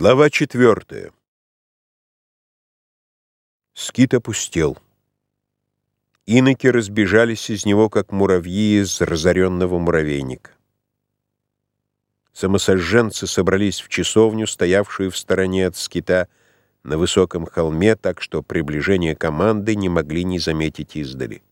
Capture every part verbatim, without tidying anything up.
Глава четвертая. Скит опустел. Иноки разбежались из него, как муравьи из разоренного муравейника. Самосожженцы собрались в часовню, стоявшую в стороне от скита, на высоком холме, так что приближение команды не могли не заметить издали.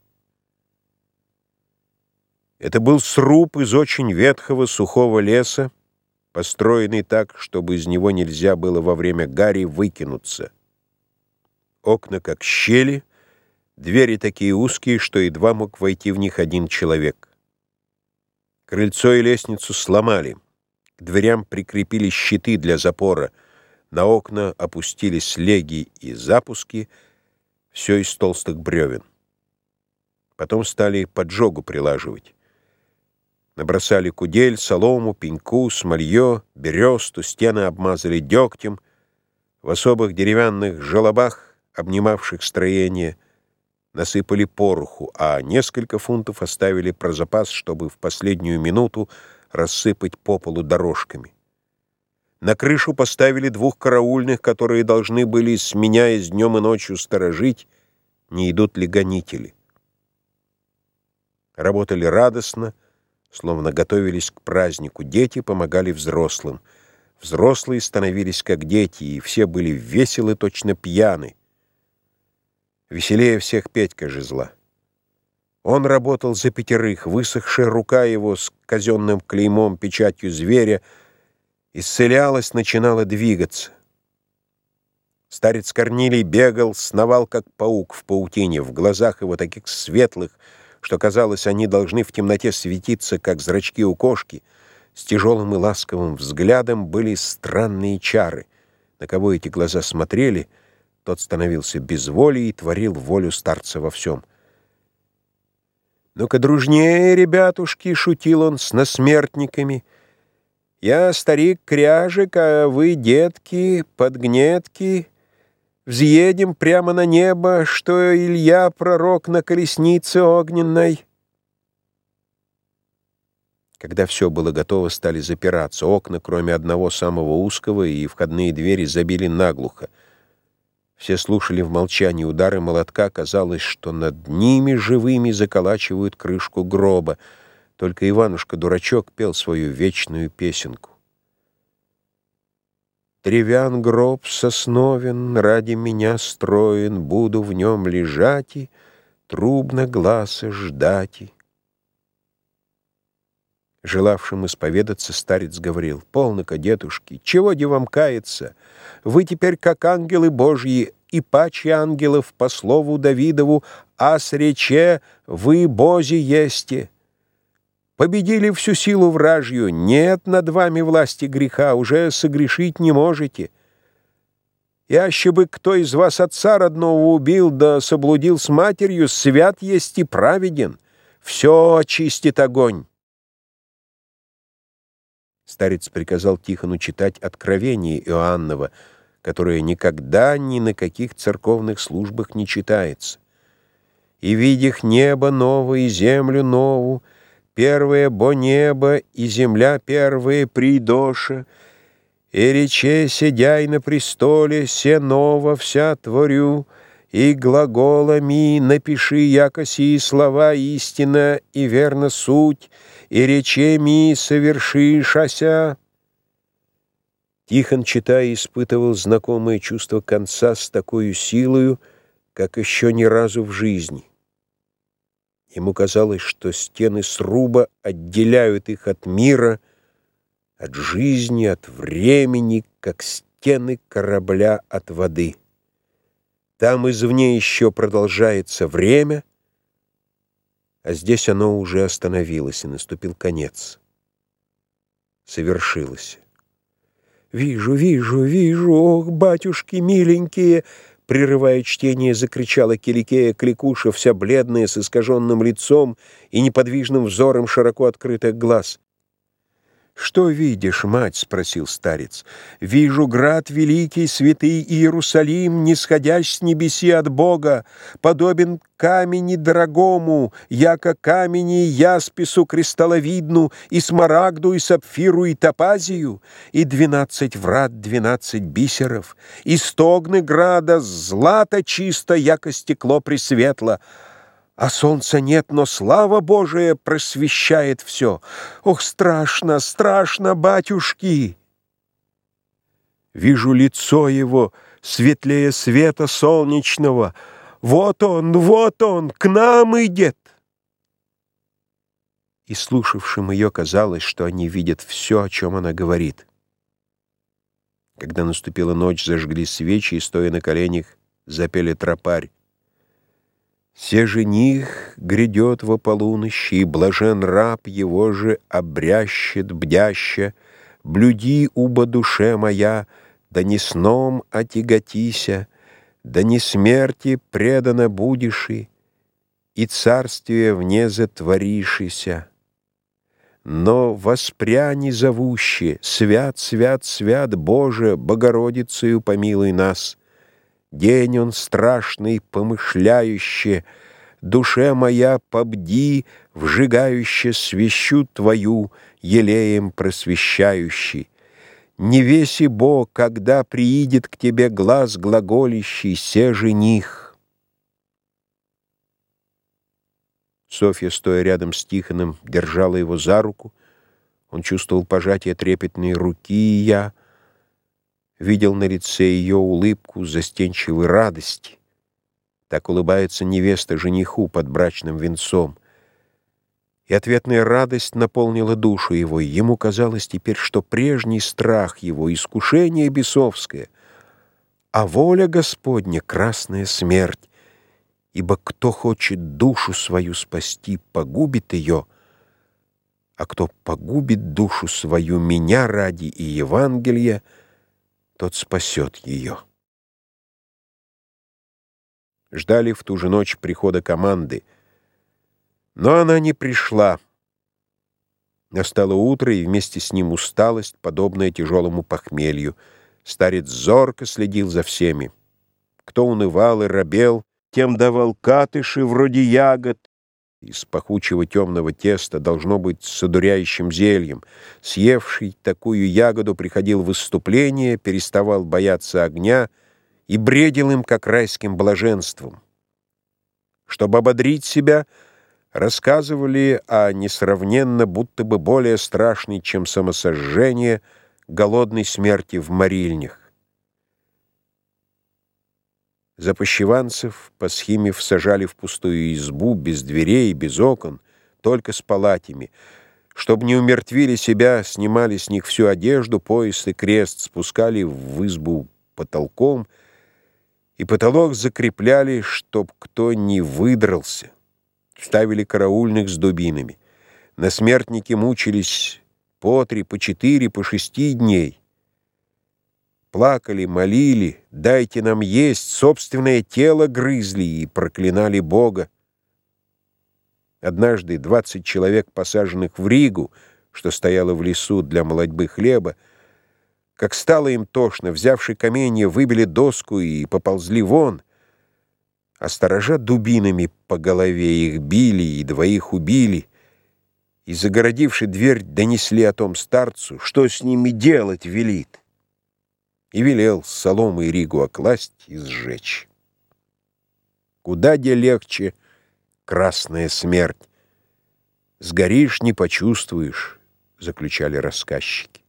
Это был сруб из очень ветхого сухого леса, построенный так, чтобы из него нельзя было во время гари выкинуться. Окна как щели, двери такие узкие, что едва мог войти в них один человек. Крыльцо и лестницу сломали, к дверям прикрепили щиты для запора, на окна опустили слеги и запуски, все из толстых бревен. Потом стали поджогу прилаживать. Набросали кудель, солому, пеньку, смолье, бересту, стены обмазали дегтем. В особых деревянных желобах, обнимавших строение, насыпали пороху, а несколько фунтов оставили про запас, чтобы в последнюю минуту рассыпать по полу дорожками. На крышу поставили двух караульных, которые должны были, сменяясь днем и ночью, сторожить, не идут ли гонители. Работали радостно, словно готовились к празднику. Дети помогали взрослым. Взрослые становились как дети, и все были веселы, точно пьяны. Веселее всех Петька Жезла. Он работал за пятерых, высохшая рука его с казенным клеймом, печатью зверя, исцелялась, начинала двигаться. Старец Корнилий бегал, сновал, как паук в паутине, в глазах его таких светлых, что, казалось, они должны в темноте светиться, как зрачки у кошки. С тяжелым и ласковым взглядом были странные чары. На кого эти глаза смотрели, тот становился без воли и творил волю старца во всем. «Ну-ка, дружнее, ребятушки!» — шутил он с насмертниками. «Я старик Кряжик, а вы, детки, подгнетки. Взъедем прямо на небо, что Илья пророк на колеснице огненной». Когда все было готово, стали запираться. Окна, кроме одного самого узкого, и входные двери забили наглухо. Все слушали в молчании удары молотка. Казалось, что над ними живыми заколачивают крышку гроба. Только Иванушка-дурачок пел свою вечную песенку. «Древян гроб сосновен, ради меня строен, буду в нем лежать и трубно гласа ждать». Желавшим исповедаться старец говорил: «Полно-ка, дедушки, чего де вам каяться? Вы теперь как ангелы Божьи, и паче ангелов, по слову Давидову, ас рече, вы Бози есте. Победили всю силу вражью, нет над вами власти греха, уже согрешить не можете. И аще бы кто из вас отца родного убил, да соблудил с матерью, свят есть и праведен, все очистит огонь». Старец приказал Тихону читать Откровение Иоаннова, которое никогда ни на каких церковных службах не читается. «И видях небо новое и землю новую, первое бо небо и земля первая придоша, и рече, сидяй на престоле, се ново вся творю, и глаголами напиши, яко сии слова истина и верна суть, и речеми совершишася». Тихон, читая, испытывал знакомое чувство конца с такой силою, как еще ни разу в жизни. Ему казалось, что стены сруба отделяют их от мира, от жизни, от времени, как стены корабля от воды. Там извне еще продолжается время, а здесь оно уже остановилось, и наступил конец. Совершилось. «Вижу, вижу, вижу, ох, батюшки миленькие!» Прерывая чтение, закричала Киликея Кликуша, вся бледная, с искаженным лицом и неподвижным взором широко открытых глаз. «Что видишь, мать?» — спросил старец. «Вижу град великий, святый Иерусалим, нисходящ с небеси от Бога, подобен камени дорогому, яко камени яспису кристалловидну, и смарагду, и сапфиру, и топазию, и двенадцать врат, двенадцать бисеров, и стогны града, злато чисто, яко стекло пресветло. А солнца нет, но слава Божия просвещает все. Ох, страшно, страшно, батюшки!» Вижу лицо его, светлее света солнечного. Вот он, вот он, к нам идет. И слушавшим ее казалось, что они видят все, о чем она говорит. Когда наступила ночь, зажгли свечи и, стоя на коленях, запели тропарь. «Се жених грядет во полунощи, и блажен раб его же обрящет бдяще. Блюди, уба душе моя, да не сном отяготися, да не смерти предана будеши, и царствие вне затворишися. Но воспряни зовуще, свят, свят, свят, Боже, Богородицею помилуй нас. День он страшный, помышляюще, душе моя побди, вжигающе свещу твою, елеем просвещающий. Не веси Бог, когда приидет к тебе глаз глаголищий, се жених». Софья, стоя рядом с Тихоном, держала его за руку. Он чувствовал пожатие трепетной руки, и я видел на лице ее улыбку застенчивой радости. Так улыбается невеста жениху под брачным венцом. И ответная радость наполнила душу его, и ему казалось теперь, что прежний страх его, искушение бесовское, а воля Господня — красная смерть, ибо кто хочет душу свою спасти, погубит ее, а кто погубит душу свою меня ради и Евангелия, тот спасет ее. Ждали в ту же ночь прихода команды, но она не пришла. Настало утро, и вместе с ним усталость, подобная тяжелому похмелью. Старец зорко следил за всеми. Кто унывал и робел, тем давал катыши вроде ягод. Из пахучего темного теста, должно быть, с одуряющим зельем. Съевший такую ягоду приходил в выступление, переставал бояться огня и бредил им, как райским блаженством. Чтобы ободрить себя, рассказывали о несравненно, будто бы более страшной, чем самосожжение, голодной смерти в Марильнях. Запощеванцев, посхимив, сажали в пустую избу, без дверей, без окон, только с палатями. Чтоб не умертвили себя, снимали с них всю одежду, пояс и крест, спускали в избу потолком, и потолок закрепляли, чтоб кто не выдрался. Ставили караульных с дубинами. На смертники мучились по три, по четыре, по шести дней. Плакали, молили, дайте нам есть, собственное тело грызли и проклинали Бога. Однажды двадцать человек, посаженных в Ригу, что стояло в лесу для молотьбы хлеба, как стало им тошно, взявши каменья, выбили доску и поползли вон, а сторожа дубинами по голове их били и двоих убили, и, загородивши дверь, донесли о том старцу, что с ними делать велит, и велел соломой Ригу окласть и сжечь. Куда де легче красная смерть. Сгоришь — не почувствуешь, заключали рассказчики.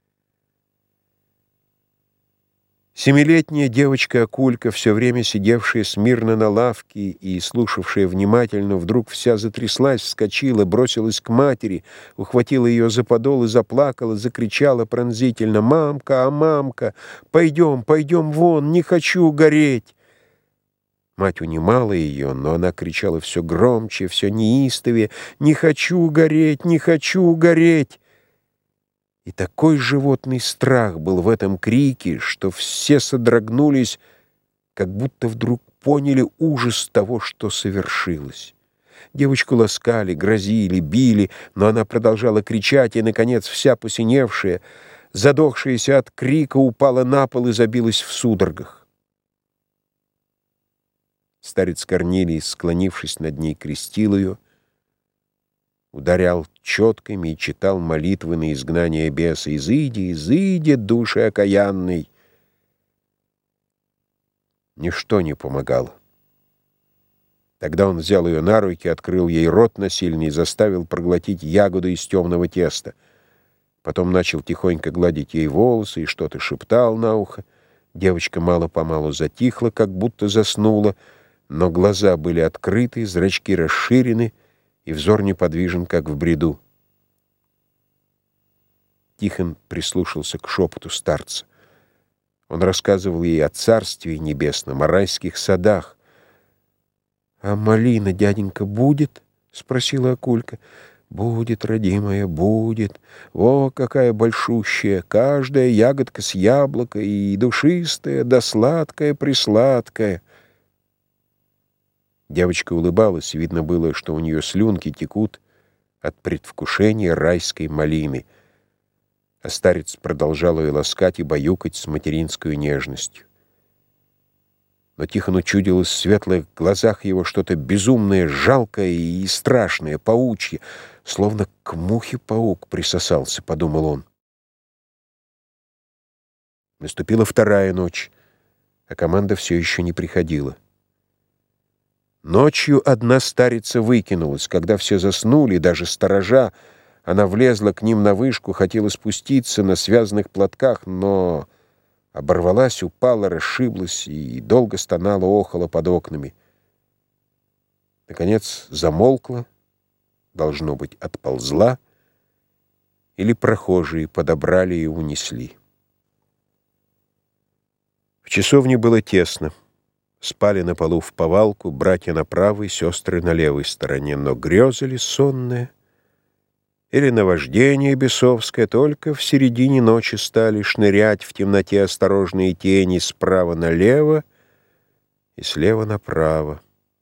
Семилетняя девочка-акулька, все время сидевшая смирно на лавке и слушавшая внимательно, вдруг вся затряслась, вскочила, бросилась к матери, ухватила ее за подол и заплакала, закричала пронзительно: «Мамка, а мамка, пойдем, пойдем вон, не хочу гореть!» Мать унимала ее, но она кричала все громче, все неистовее: «Не хочу гореть, не хочу гореть!» И такой животный страх был в этом крике, что все содрогнулись, как будто вдруг поняли ужас того, что совершилось. Девочку ласкали, грозили, били, но она продолжала кричать, и, наконец, вся посиневшая, задохшаяся от крика, упала на пол и забилась в судорогах. Старец Корнилий, склонившись над ней, крестил ее, ударял четками и читал молитвы на изгнание беса. «Изыди, изыди, души окаянной!» Ничто не помогало. Тогда он взял ее на руки, открыл ей рот насильно и заставил проглотить ягоду из темного теста. Потом начал тихонько гладить ей волосы и что-то шептал на ухо. Девочка мало-помалу затихла, как будто заснула, но глаза были открыты, зрачки расширены, и взор неподвижен, как в бреду. Тихон прислушался к шепоту старца. Он рассказывал ей о Царстве Небесном, о райских садах. «А малина, дяденька, будет?» — спросила Акулька. «Будет, родимая, будет. Во, какая большущая! Каждая ягодка с яблока, и душистая, да сладкая-присладкая». Девочка улыбалась, видно было, что у нее слюнки текут от предвкушения райской малины. А старец продолжал ее ласкать и баюкать с материнской нежностью. Но Тихону чудилось в светлых глазах его что-то безумное, жалкое и страшное, паучье, словно к мухе паук присосался, — подумал он. Наступила вторая ночь, а команда все еще не приходила. Ночью одна старица выкинулась. Когда все заснули, даже сторожа, она влезла к ним на вышку, хотела спуститься на связанных платках, но оборвалась, упала, расшиблась и долго стонала, охала под окнами. Наконец замолкла, должно быть, отползла, или прохожие подобрали и унесли. В часовне было тесно. Спали на полу вповалку, братья на правой, сестры на левой стороне, но грезы ли сонные или наваждение бесовское только в середине ночи стали шнырять в темноте осторожные тени справа налево и слева направо.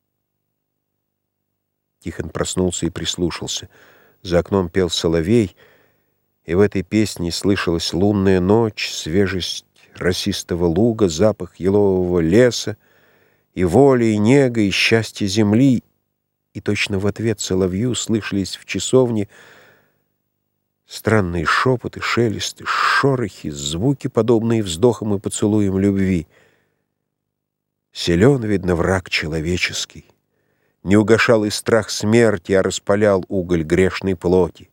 Тихон проснулся и прислушался. За окном пел соловей, и в этой песне слышалась лунная ночь, свежесть росистого луга, запах елового леса, и воля, и нега, и счастье земли, и точно в ответ соловью слышались в часовне странные шепоты, шелесты, шорохи, звуки, подобные вздохам и поцелуям любви. Силен, видно, враг человеческий. Не угашал и страх смерти, а распалял уголь грешной плоти.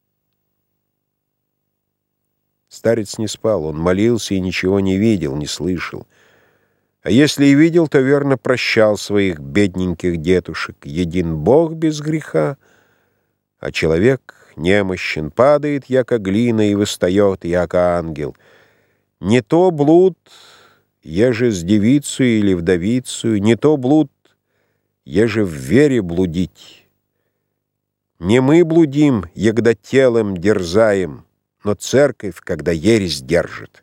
Старец не спал, он молился и ничего не видел, не слышал. А если и видел, то верно прощал своих бедненьких детушек. Един Бог без греха, а человек немощен, падает, яко глина, и восстает, яко ангел. Не то блуд, еже с девицу или вдовицу, не то блуд, еже в вере блудить. Не мы блудим, егда телом дерзаем, но церковь, когда ересь держит.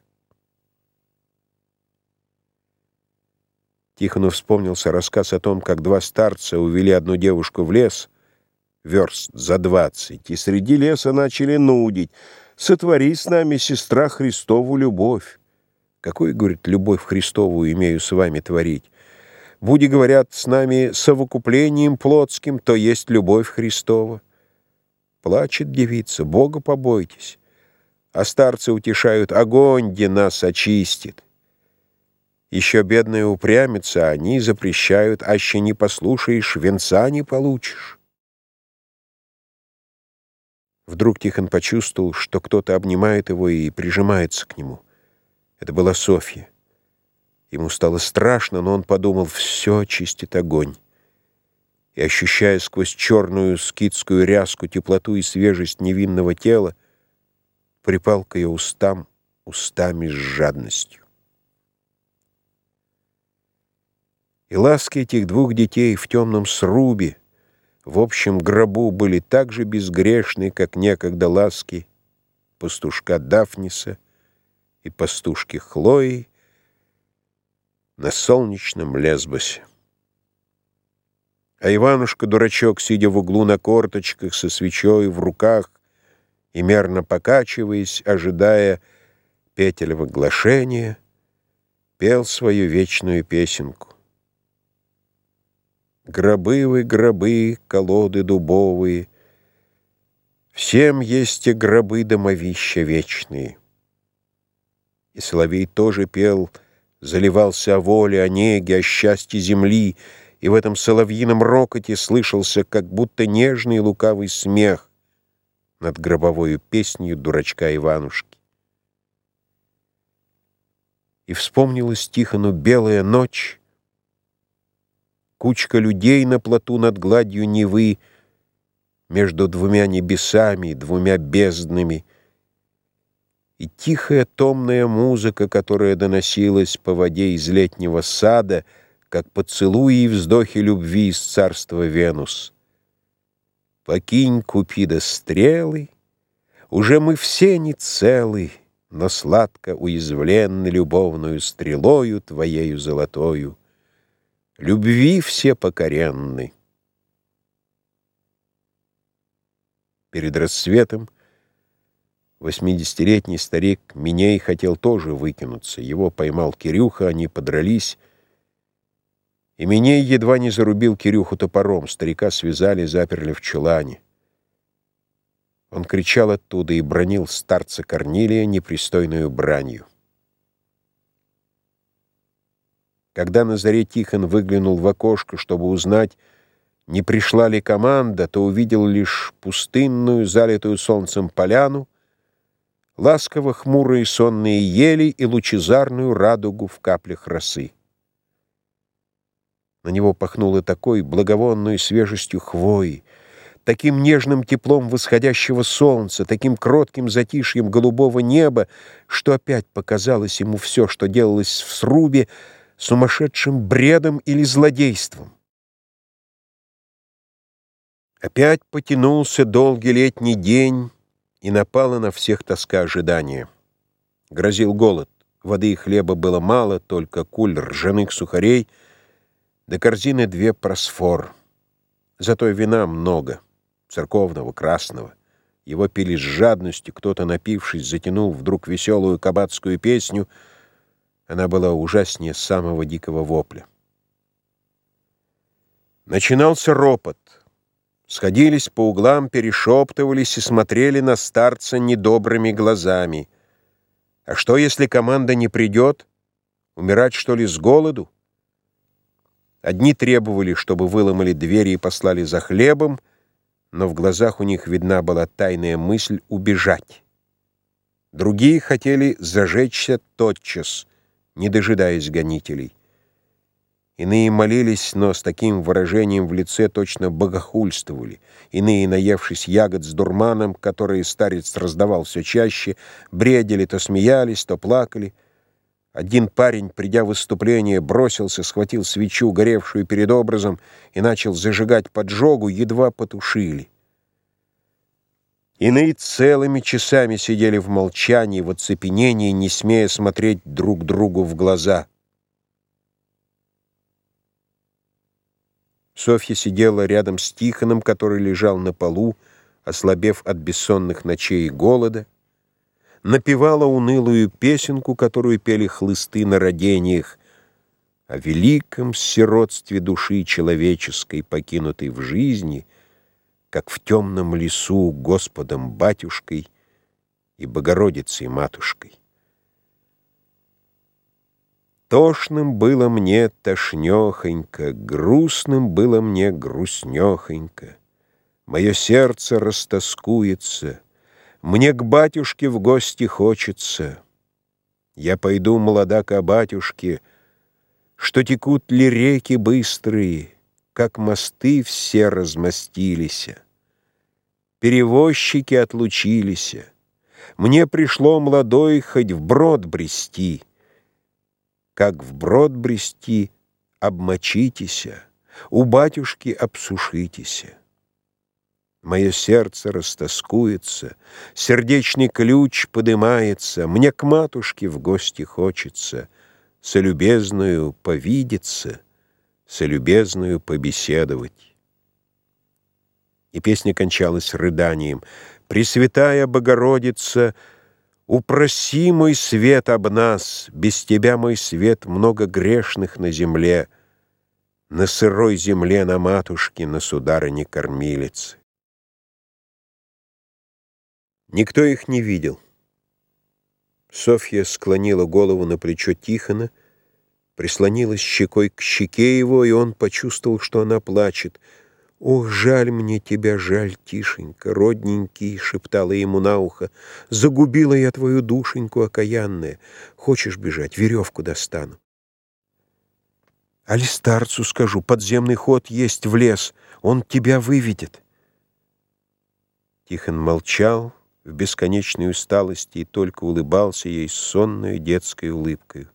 Тихону вспомнился рассказ о том, как два старца увели одну девушку в лес, верст за двадцать, и среди леса начали нудить: «Сотвори с нами, сестра, Христову любовь». «Какую, — говорит, — любовь Христову имею с вами творить? Буди, говорят, с нами совокуплением плотским, то есть любовь Христова». Плачет девица: «Бога побойтесь». А старцы утешают: «Огонь, где нас очистит». Еще бедная упрямится, они запрещают: «Аще не послушаешь, венца не получишь». Вдруг Тихон почувствовал, что кто-то обнимает его и прижимается к нему. Это была Софья. Ему стало страшно, но он подумал: все очистит огонь. И, ощущая сквозь черную скитскую ряску теплоту и свежесть невинного тела, припал к ее устам устами с жадностью. И ласки этих двух детей в темном срубе, в общем гробу, были так же безгрешны, как некогда ласки пастушка Дафниса и пастушки Хлои на солнечном Лесбосе. А Иванушка-дурачок, сидя в углу на корточках, со свечой в руках и мерно покачиваясь, ожидая петель оглашения, пел свою вечную песенку. Гробы вы, гробы, колоды дубовые, всем есть те гробы домовища вечные. И соловей тоже пел, заливался о воле, о неге, о счастье земли, и в этом соловьином рокоте слышался как будто нежный лукавый смех над гробовою песнью дурачка Иванушки. И вспомнилась Тихону белая ночь, кучка людей на плоту над гладью Невы, между двумя небесами, двумя безднами, и тихая томная музыка, которая доносилась по воде из летнего сада, как поцелуи и вздохи любви из царства Венус. Покинь, Купида, стрелы, уже мы все не целы, но сладко уязвленны любовную стрелою твоею золотою. Любви все покоренны. Перед рассветом восьмидесятилетний старик Миней хотел тоже выкинуться. Его поймал Кирюха, они подрались, и Миней едва не зарубил Кирюху топором. Старика связали, заперли в чулане. Он кричал оттуда и бранил старца Корнилия непристойную бранью. Когда на заре Тихон выглянул в окошко, чтобы узнать, не пришла ли команда, то увидел лишь пустынную, залитую солнцем поляну, ласково хмурые сонные ели и лучезарную радугу в каплях росы. На него пахнуло такой благовонной свежестью хвои, таким нежным теплом восходящего солнца, таким кротким затишьем голубого неба, что опять показалось ему все, что делалось в срубе, сумасшедшим бредом или злодейством. Опять потянулся долгий летний день, и напала на всех тоска ожидания. Грозил голод, воды и хлеба было мало, только куль ржаных сухарей, до корзины две просфор. Зато вина много, церковного, красного. Его пили с жадностью, кто-то, напившись, затянул вдруг веселую кабацкую песню. Она была ужаснее самого дикого вопля. Начинался ропот. Сходились по углам, перешептывались и смотрели на старца недобрыми глазами. А что, если команда не придет? Умирать, что ли, с голоду? Одни требовали, чтобы выломали двери и послали за хлебом, но в глазах у них видна была тайная мысль убежать. Другие хотели зажечься тотчас, не дожидаясь гонителей. Иные молились, но с таким выражением в лице точно богохульствовали. Иные, наевшись ягод с дурманом, которые старец раздавал все чаще, бредили, то смеялись, то плакали. Один парень, придя в выступление, бросился, схватил свечу, горевшую перед образом, и начал зажигать поджогу, едва потушили. Иные целыми часами сидели в молчании, в оцепенении, не смея смотреть друг другу в глаза. Софья сидела рядом с Тихоном, который лежал на полу, ослабев от бессонных ночей и голода, напевала унылую песенку, которую пели хлысты на родениях, о великом сиротстве души человеческой, покинутой в жизни, как в темном лесу Господом-батюшкой и Богородицей-матушкой. Тошным было мне тошнёхонько, грустным было мне грустнёхонько. Мое сердце растоскуется, мне к батюшке в гости хочется. Я пойду, молода, ко батюшке, что текут ли реки быстрые, как мосты все размостились. Перевозчики отлучились. Мне пришло, молодой, хоть вброд брести. Как вброд брести, обмочитеся, у батюшки обсушитеся. Мое сердце растоскуется, сердечный ключ подымается, мне к матушке в гости хочется, солюбезную повидеться, солюбезную побеседовать. И песня кончалась рыданием. «Пресвятая Богородица, упроси мой свет об нас, без тебя, мой свет, много грешных на земле, на сырой земле, на матушке, на сударыне-кормилице». Никто их не видел. Софья склонила голову на плечо Тихона, прислонилась щекой к щеке его, и он почувствовал, что она плачет. «Ох, жаль мне тебя, жаль, Тишенька, родненький», — шептала ему на ухо. «Загубила я твою душеньку окаянная. Хочешь бежать? Веревку достану. Али старцу скажу, подземный ход есть в лес, он тебя выведет». Тихон молчал в бесконечной усталости и только улыбался ей сонной детской улыбкой.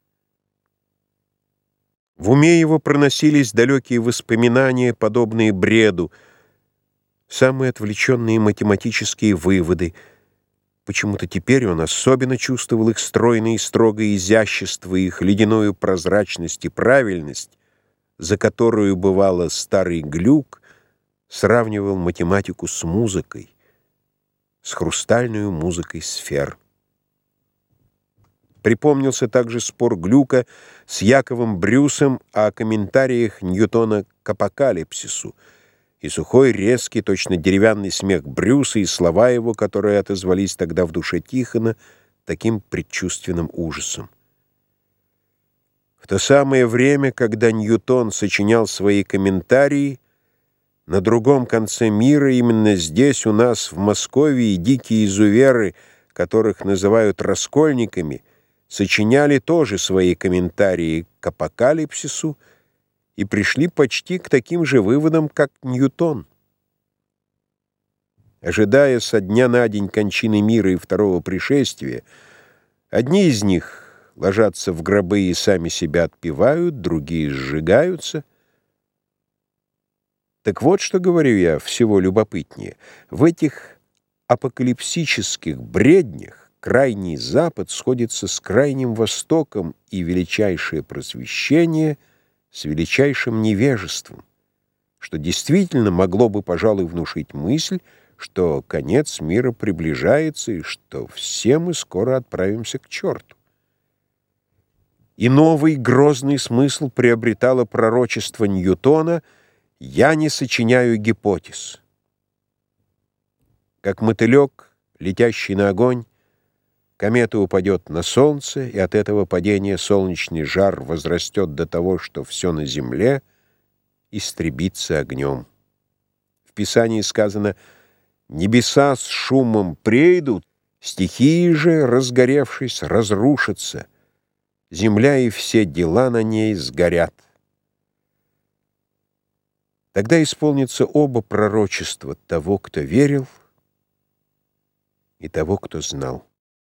В уме его проносились далекие воспоминания, подобные бреду, самые отвлеченные математические выводы. Почему-то теперь он особенно чувствовал их стройное и строгое изящество, их ледяную прозрачность и правильность, за которую, бывало, старый Глюк сравнивал математику с музыкой, с хрустальной музыкой сфер. Припомнился также спор Глюка с Яковом Брюсом о комментариях Ньютона к апокалипсису, и сухой, резкий, точно деревянный смех Брюса, и слова его, которые отозвались тогда в душе Тихона таким предчувственным ужасом. В то самое время, когда Ньютон сочинял свои комментарии, на другом конце мира, именно здесь, у нас, в Москве, дикие изуверы, которых называют раскольниками, сочиняли тоже свои комментарии к апокалипсису и пришли почти к таким же выводам, как Ньютон. Ожидая со дня на день кончины мира и второго пришествия, одни из них ложатся в гробы и сами себя отпевают, другие сжигаются. Так вот, что говорю я, всего любопытнее. В этих апокалипсических бреднях Крайний Запад сходится с Крайним Востоком, и величайшее просвещение с величайшим невежеством, что действительно могло бы, пожалуй, внушить мысль, что конец мира приближается и что все мы скоро отправимся к черту. И новый грозный смысл приобретало пророчество Ньютона «Я не сочиняю гипотез». Как мотылек, летящий на огонь, комета упадет на солнце, и от этого падения солнечный жар возрастет до того, что все на земле истребится огнем. В Писании сказано: «Небеса с шумом прейдут, стихии же, разгоревшись, разрушатся, земля и все дела на ней сгорят». Тогда исполнится оба пророчества того, кто верил, и того, кто знал.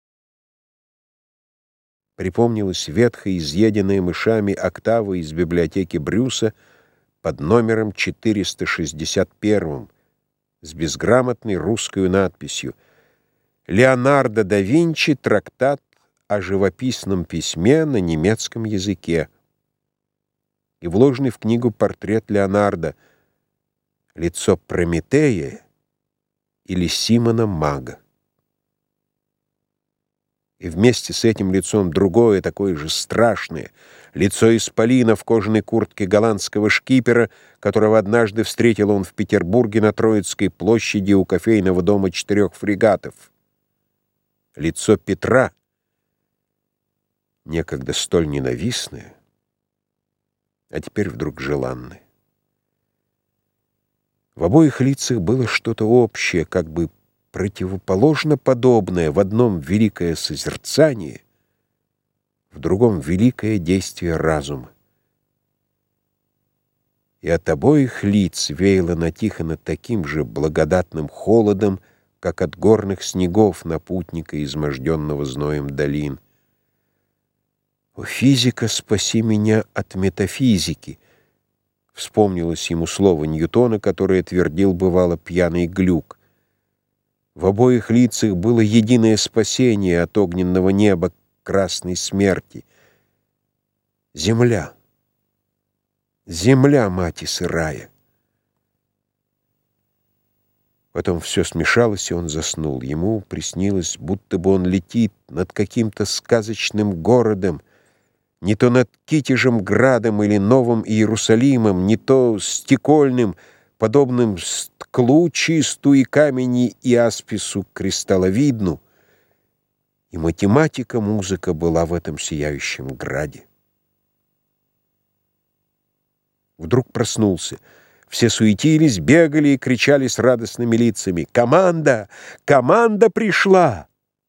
Припомнилась ветхая, изъеденная мышами октава из библиотеки Брюса под номером четыреста шестьдесят один с безграмотной русской надписью «Леонардо да Винчи. Трактат о живописном письме на немецком языке», и вложенный в книгу портрет Леонардо, лицо Прометея или Симона Мага. И вместе с этим лицом другое, такое же страшное, лицо исполина в кожаной куртке голландского шкипера, которого однажды встретил он в Петербурге на Троицкой площади у кофейного дома четырех фрегатов. Лицо Петра, некогда столь ненавистное, а теперь вдруг желанное. В обоих лицах было что-то общее, как бы противоположно подобное, в одном великое созерцание, в другом великое действие разума. И от обоих лиц веяло на Тихона таким же благодатным холодом, как от горных снегов на путника, изможденного зноем долин. «О, физика, спаси меня от метафизики!» Вспомнилось ему слово Ньютона, которое твердил бывало пьяный Глюк. В обоих лицах было единое спасение от огненного неба красной смерти. Земля. Земля, мать и сырая. Потом все смешалось, и он заснул. Ему приснилось, будто бы он летит над каким-то сказочным городом, не то над Китежем градом или Новым Иерусалимом, не то стекольным, подобным стлу чисту и камени и аспису кристалловидну. И математика, музыка была в этом сияющем граде. Вдруг проснулся. Все суетились, бегали и кричали с радостными лицами: «Команда! Команда пришла!»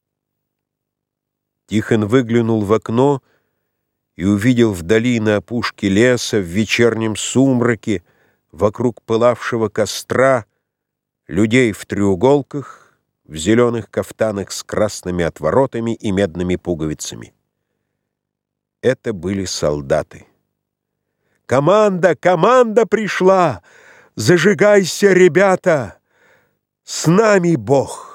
Тихон выглянул в окно и увидел вдали на опушке леса, в вечернем сумраке, вокруг пылавшего костра, людей в треуголках, в зеленых кафтанах с красными отворотами и медными пуговицами. Это были солдаты. «Команда! Команда пришла! Зажигайся, ребята! С нами Бог!»